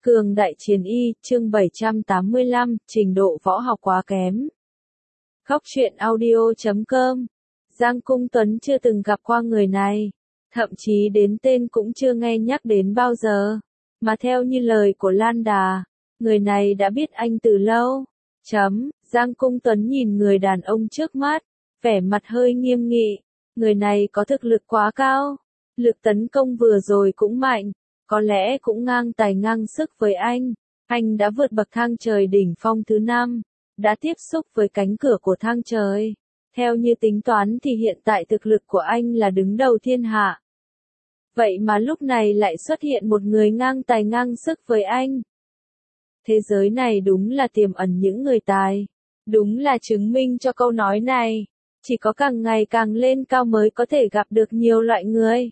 Cường đại chiến y, chương 785, trình độ võ học quá kém. Góc truyện audio.com. Giang Cung Tuấn chưa từng gặp qua người này, thậm chí đến tên cũng chưa nghe nhắc đến bao giờ. Mà theo như lời của Lan Đà, người này đã biết anh từ lâu. Giang Cung Tuấn nhìn người đàn ông trước mắt, vẻ mặt hơi nghiêm nghị. Người này có thực lực quá cao, lực tấn công vừa rồi cũng mạnh, có lẽ cũng ngang tài ngang sức với anh. Anh đã vượt bậc thang trời đỉnh phong thứ 5, đã tiếp xúc với cánh cửa của thang trời. Theo như tính toán thì hiện tại thực lực của anh là đứng đầu thiên hạ. Vậy mà lúc này lại xuất hiện một người ngang tài ngang sức với anh. Thế giới này đúng là tiềm ẩn những người tài. Đúng là chứng minh cho câu nói này. Chỉ có càng ngày càng lên cao mới có thể gặp được nhiều loại người.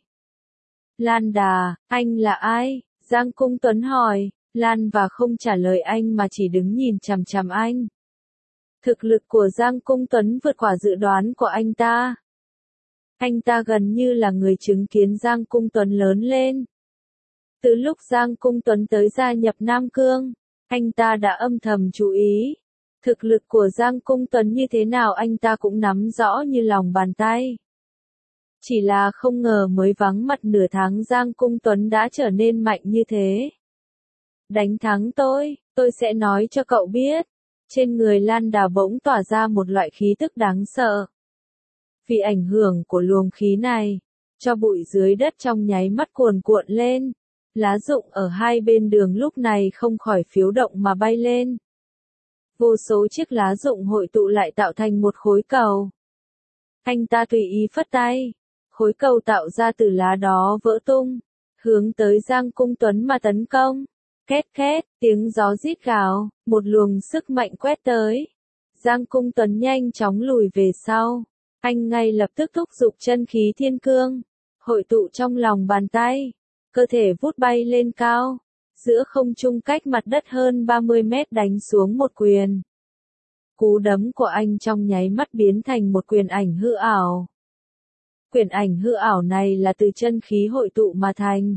Lan Đà, anh là ai? Giang Cung Tuấn hỏi. Lan và không trả lời anh mà chỉ đứng nhìn chằm chằm anh. Thực lực của Giang Cung Tuấn vượt qua dự đoán của anh ta. Anh ta gần như là người chứng kiến Giang Cung Tuấn lớn lên. Từ lúc Giang Cung Tuấn tới gia nhập Nam Cương, anh ta đã âm thầm chú ý. Thực lực của Giang Cung Tuấn như thế nào anh ta cũng nắm rõ như lòng bàn tay. Chỉ là không ngờ mới vắng mặt nửa tháng Giang Cung Tuấn đã trở nên mạnh như thế. Đánh thắng tôi sẽ nói cho cậu biết. Trên người Lan Đà bỗng tỏa ra một loại khí tức đáng sợ. Vì ảnh hưởng của luồng khí này, cho bụi dưới đất trong nháy mắt cuồn cuộn lên. Lá rụng ở hai bên đường lúc này không khỏi phiếu động mà bay lên. Vô số chiếc lá rụng hội tụ lại tạo thành một khối cầu. Anh ta tùy ý phất tay, khối cầu tạo ra từ lá đó vỡ tung, hướng tới Giang Cung Tuấn mà tấn công. Két két, tiếng gió rít gào, một luồng sức mạnh quét tới. Giang Cung Tuấn nhanh chóng lùi về sau. Anh ngay lập tức thúc giục chân khí thiên cương, hội tụ trong lòng bàn tay, cơ thể vút bay lên cao, giữa không trung cách mặt đất hơn 30 mét đánh xuống một quyền. Cú đấm của anh trong nháy mắt biến thành một quyền ảnh hư ảo. Quyền ảnh hư ảo này là từ chân khí hội tụ mà thành,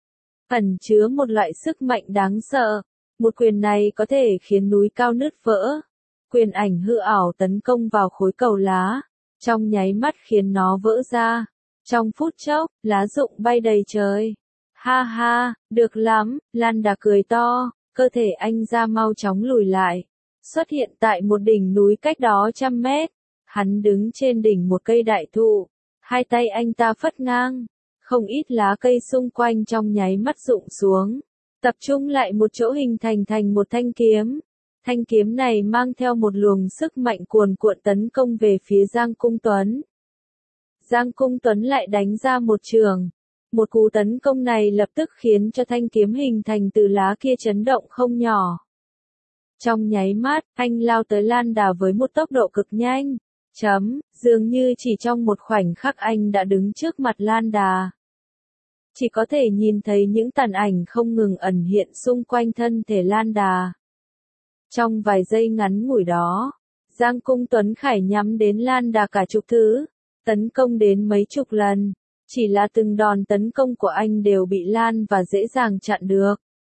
ẩn chứa một loại sức mạnh đáng sợ. Một quyền này có thể khiến núi cao nứt vỡ. Quyền ảnh hư ảo tấn công vào khối cầu lá, trong nháy mắt khiến nó vỡ ra. Trong phút chốc, lá rụng bay đầy trời. Ha ha, được lắm, Lan Đà cười to, cơ thể anh ra mau chóng lùi lại. Xuất hiện tại một đỉnh núi cách đó 100 mét. Hắn đứng trên đỉnh một cây đại thụ. Hai tay anh ta phất ngang. Không ít lá cây xung quanh trong nháy mắt rụng xuống. Tập trung lại một chỗ hình thành một thanh kiếm. Thanh kiếm này mang theo một luồng sức mạnh cuồn cuộn tấn công về phía Giang Cung Tuấn. Giang Cung Tuấn lại đánh ra một trường. Một cú tấn công này lập tức khiến cho thanh kiếm hình thành từ lá kia chấn động không nhỏ. Trong nháy mắt, anh lao tới Lan Đà với một tốc độ cực nhanh. Dường như chỉ trong một khoảnh khắc anh đã đứng trước mặt Lan Đà. Chỉ có thể nhìn thấy những tàn ảnh không ngừng ẩn hiện xung quanh thân thể Lan Đà. Trong vài giây ngắn ngủi đó, Giang Cung Tuấn khải nhắm đến Lan Đà cả chục thứ, tấn công đến mấy chục lần. Chỉ là từng đòn tấn công của anh đều bị Lan và dễ dàng chặn được.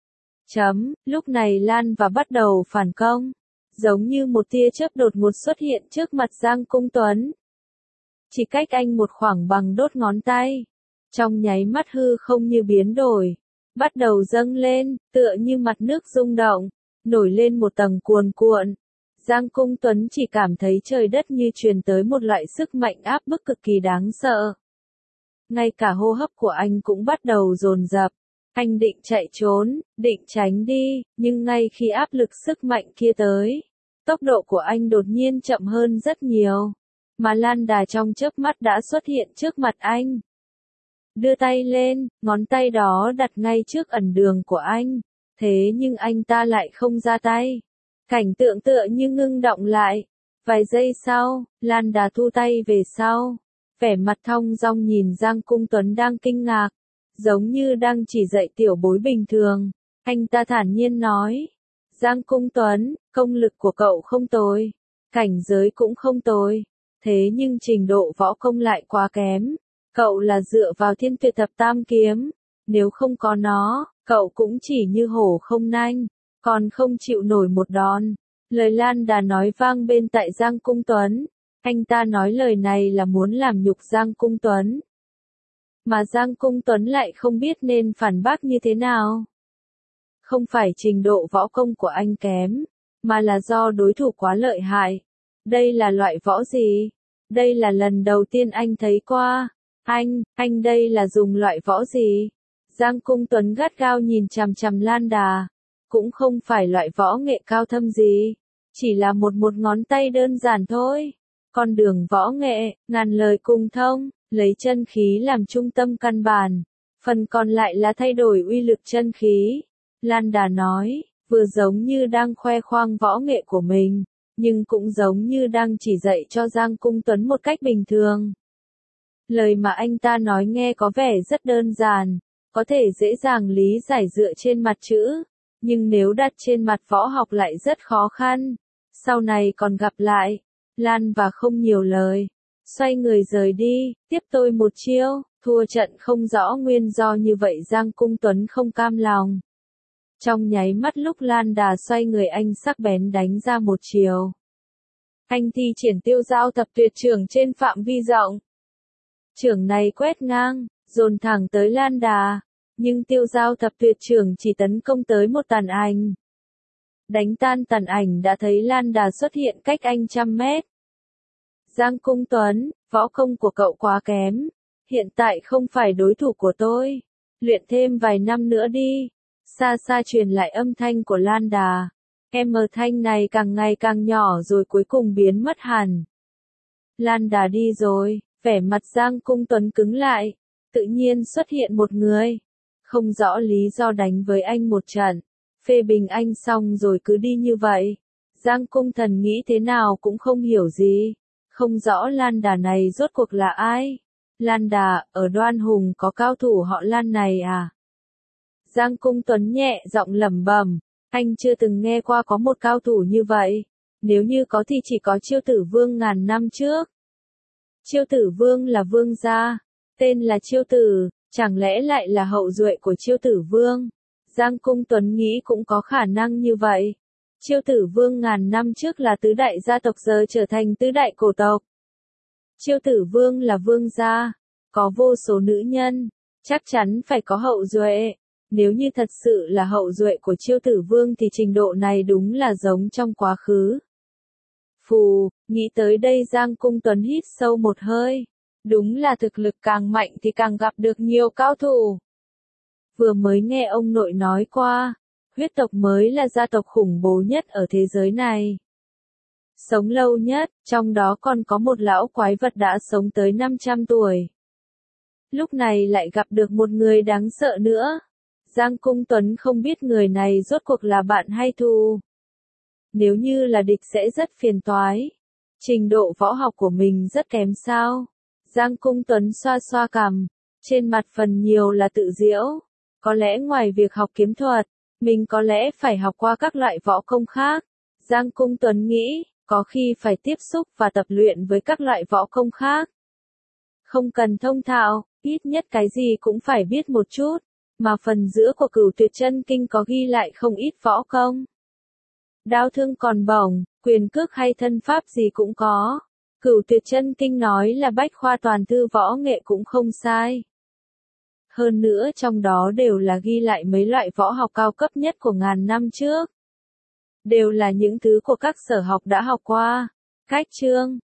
Lúc này Lan và bắt đầu phản công, giống như một tia chớp đột ngột xuất hiện trước mặt Giang Cung Tuấn. Chỉ cách anh một khoảng bằng đốt ngón tay. Trong nháy mắt hư không như biến đổi, bắt đầu dâng lên, tựa như mặt nước rung động, nổi lên một tầng cuồn cuộn. Giang Cung Tuấn chỉ cảm thấy trời đất như truyền tới một loại sức mạnh áp bức cực kỳ đáng sợ. Ngay cả hô hấp của anh cũng bắt đầu dồn dập. Anh định chạy trốn, định tránh đi, nhưng ngay khi áp lực sức mạnh kia tới, tốc độ của anh đột nhiên chậm hơn rất nhiều. Mà Lan Đà trong chớp mắt đã xuất hiện trước mặt anh. Đưa tay lên, ngón tay đó đặt ngay trước ẩn đường của anh. Thế nhưng anh ta lại không ra tay. Cảnh tượng tựa như ngưng động lại. Vài giây sau, Lan Đà thu tay về sau. Vẻ mặt thong dong nhìn Giang Cung Tuấn đang kinh ngạc. Giống như đang chỉ dạy tiểu bối bình thường. Anh ta thản nhiên nói. Giang Cung Tuấn, công lực của cậu không tồi. Cảnh giới cũng không tồi. Thế nhưng trình độ võ công lại quá kém. Cậu là dựa vào Thiên Tuyệt Thập Tam Kiếm. Nếu không có nó, Cậu cũng chỉ như hổ không nanh, còn không chịu nổi một đòn. Lời Lan Đà nói vang bên tai Giang Cung Tuấn. Anh ta nói lời này là muốn làm nhục Giang Cung Tuấn. Mà Giang Cung Tuấn lại không biết nên phản bác như thế nào. Không phải trình độ võ công của anh kém, mà là do đối thủ quá lợi hại. Đây là loại võ gì? Đây là lần đầu tiên anh thấy qua. Anh đây là dùng loại võ gì? Giang Cung Tuấn gắt gao nhìn chằm chằm Lan Đà. Cũng không phải loại võ nghệ cao thâm gì. Chỉ là một ngón tay đơn giản thôi. Con đường võ nghệ, ngàn lời cùng thông, lấy chân khí làm trung tâm căn bản. Phần còn lại là thay đổi uy lực chân khí. Lan Đà nói, vừa giống như đang khoe khoang võ nghệ của mình, nhưng cũng giống như đang chỉ dạy cho Giang Cung Tuấn một cách bình thường. Lời mà anh ta nói nghe có vẻ rất đơn giản, có thể dễ dàng lý giải dựa trên mặt chữ, nhưng nếu đặt trên mặt võ học lại rất khó khăn. Sau này còn gặp lại. Lan và không nhiều lời, xoay người rời đi, tiếp tôi một chiêu, thua trận không rõ nguyên do như vậy Giang Cung Tuấn không cam lòng. Trong nháy mắt lúc Lan Đà xoay người anh sắc bén đánh ra một chiều. Anh thi triển Tiêu Giao Thập Tuyệt Chưởng trên phạm vi rộng. Chưởng này quét ngang, dồn thẳng tới Lan Đà, nhưng Tiêu Giao Thập Tuyệt Chưởng chỉ tấn công tới một tàn ảnh. Đánh tan tàn ảnh đã thấy Lan Đà xuất hiện cách anh 100 mét. Giang Cung Tuấn, võ công của cậu quá kém. Hiện tại không phải đối thủ của tôi. Luyện thêm vài năm nữa đi. Xa xa truyền lại âm thanh của Lan Đà. Thanh này càng ngày càng nhỏ rồi cuối cùng biến mất hẳn. Lan Đà đi rồi, vẻ mặt Giang Cung Tuấn cứng lại. Tự nhiên xuất hiện một người. Không rõ lý do đánh với anh một trận. Phê bình anh xong rồi cứ đi như vậy. Giang Cung Thần nghĩ thế nào cũng không hiểu gì. Không rõ Lan Đà này rốt cuộc là ai. Lan Đà, ở Đoan Hùng có cao thủ họ Lan này à? Giang Cung Tuấn nhẹ giọng lẩm bẩm, anh chưa từng nghe qua có một cao thủ như vậy. Nếu như có thì chỉ có Chiêu Tử Vương ngàn năm trước. Chiêu Tử Vương là vương gia, tên là Chiêu Tử, chẳng lẽ lại là hậu duệ của Chiêu Tử Vương? Giang Cung Tuấn nghĩ cũng có khả năng như vậy. Chiêu Tử Vương ngàn năm trước là tứ đại gia tộc giờ trở thành tứ đại cổ tộc. Chiêu Tử Vương là vương gia, có vô số nữ nhân, chắc chắn phải có hậu duệ. Nếu như thật sự là hậu duệ của Chiêu Tử Vương thì trình độ này đúng là giống trong quá khứ. Phù, nghĩ tới đây Giang Cung Tuấn hít sâu một hơi. Đúng là thực lực càng mạnh thì càng gặp được nhiều cao thủ. Vừa mới nghe ông nội nói qua, huyết tộc mới là gia tộc khủng bố nhất ở thế giới này. Sống lâu nhất, trong đó còn có một lão quái vật đã sống tới 500 tuổi. Lúc này lại gặp được một người đáng sợ nữa. Giang Cung Tuấn không biết người này rốt cuộc là bạn hay thù. Nếu như là địch sẽ rất phiền toái. Trình độ võ học của mình rất kém sao? Giang Cung Tuấn xoa xoa cằm, trên mặt phần nhiều là tự giễu. Có lẽ ngoài việc học kiếm thuật, mình có lẽ phải học qua các loại võ công khác. Giang Cung Tuấn nghĩ, có khi phải tiếp xúc và tập luyện với các loại võ công khác. Không cần thông thạo, ít nhất cái gì cũng phải biết một chút. Mà phần giữa của Cửu Tuyệt Chân Kinh có ghi lại không ít võ công. Đao thương còn bổng, quyền cước hay thân pháp gì cũng có. Cửu Tuyệt Chân Kinh nói là bách khoa toàn thư võ nghệ cũng không sai. Hơn nữa trong đó đều là ghi lại mấy loại võ học cao cấp nhất của ngàn năm trước. Đều là những thứ của các sở học đã học qua. Cách chương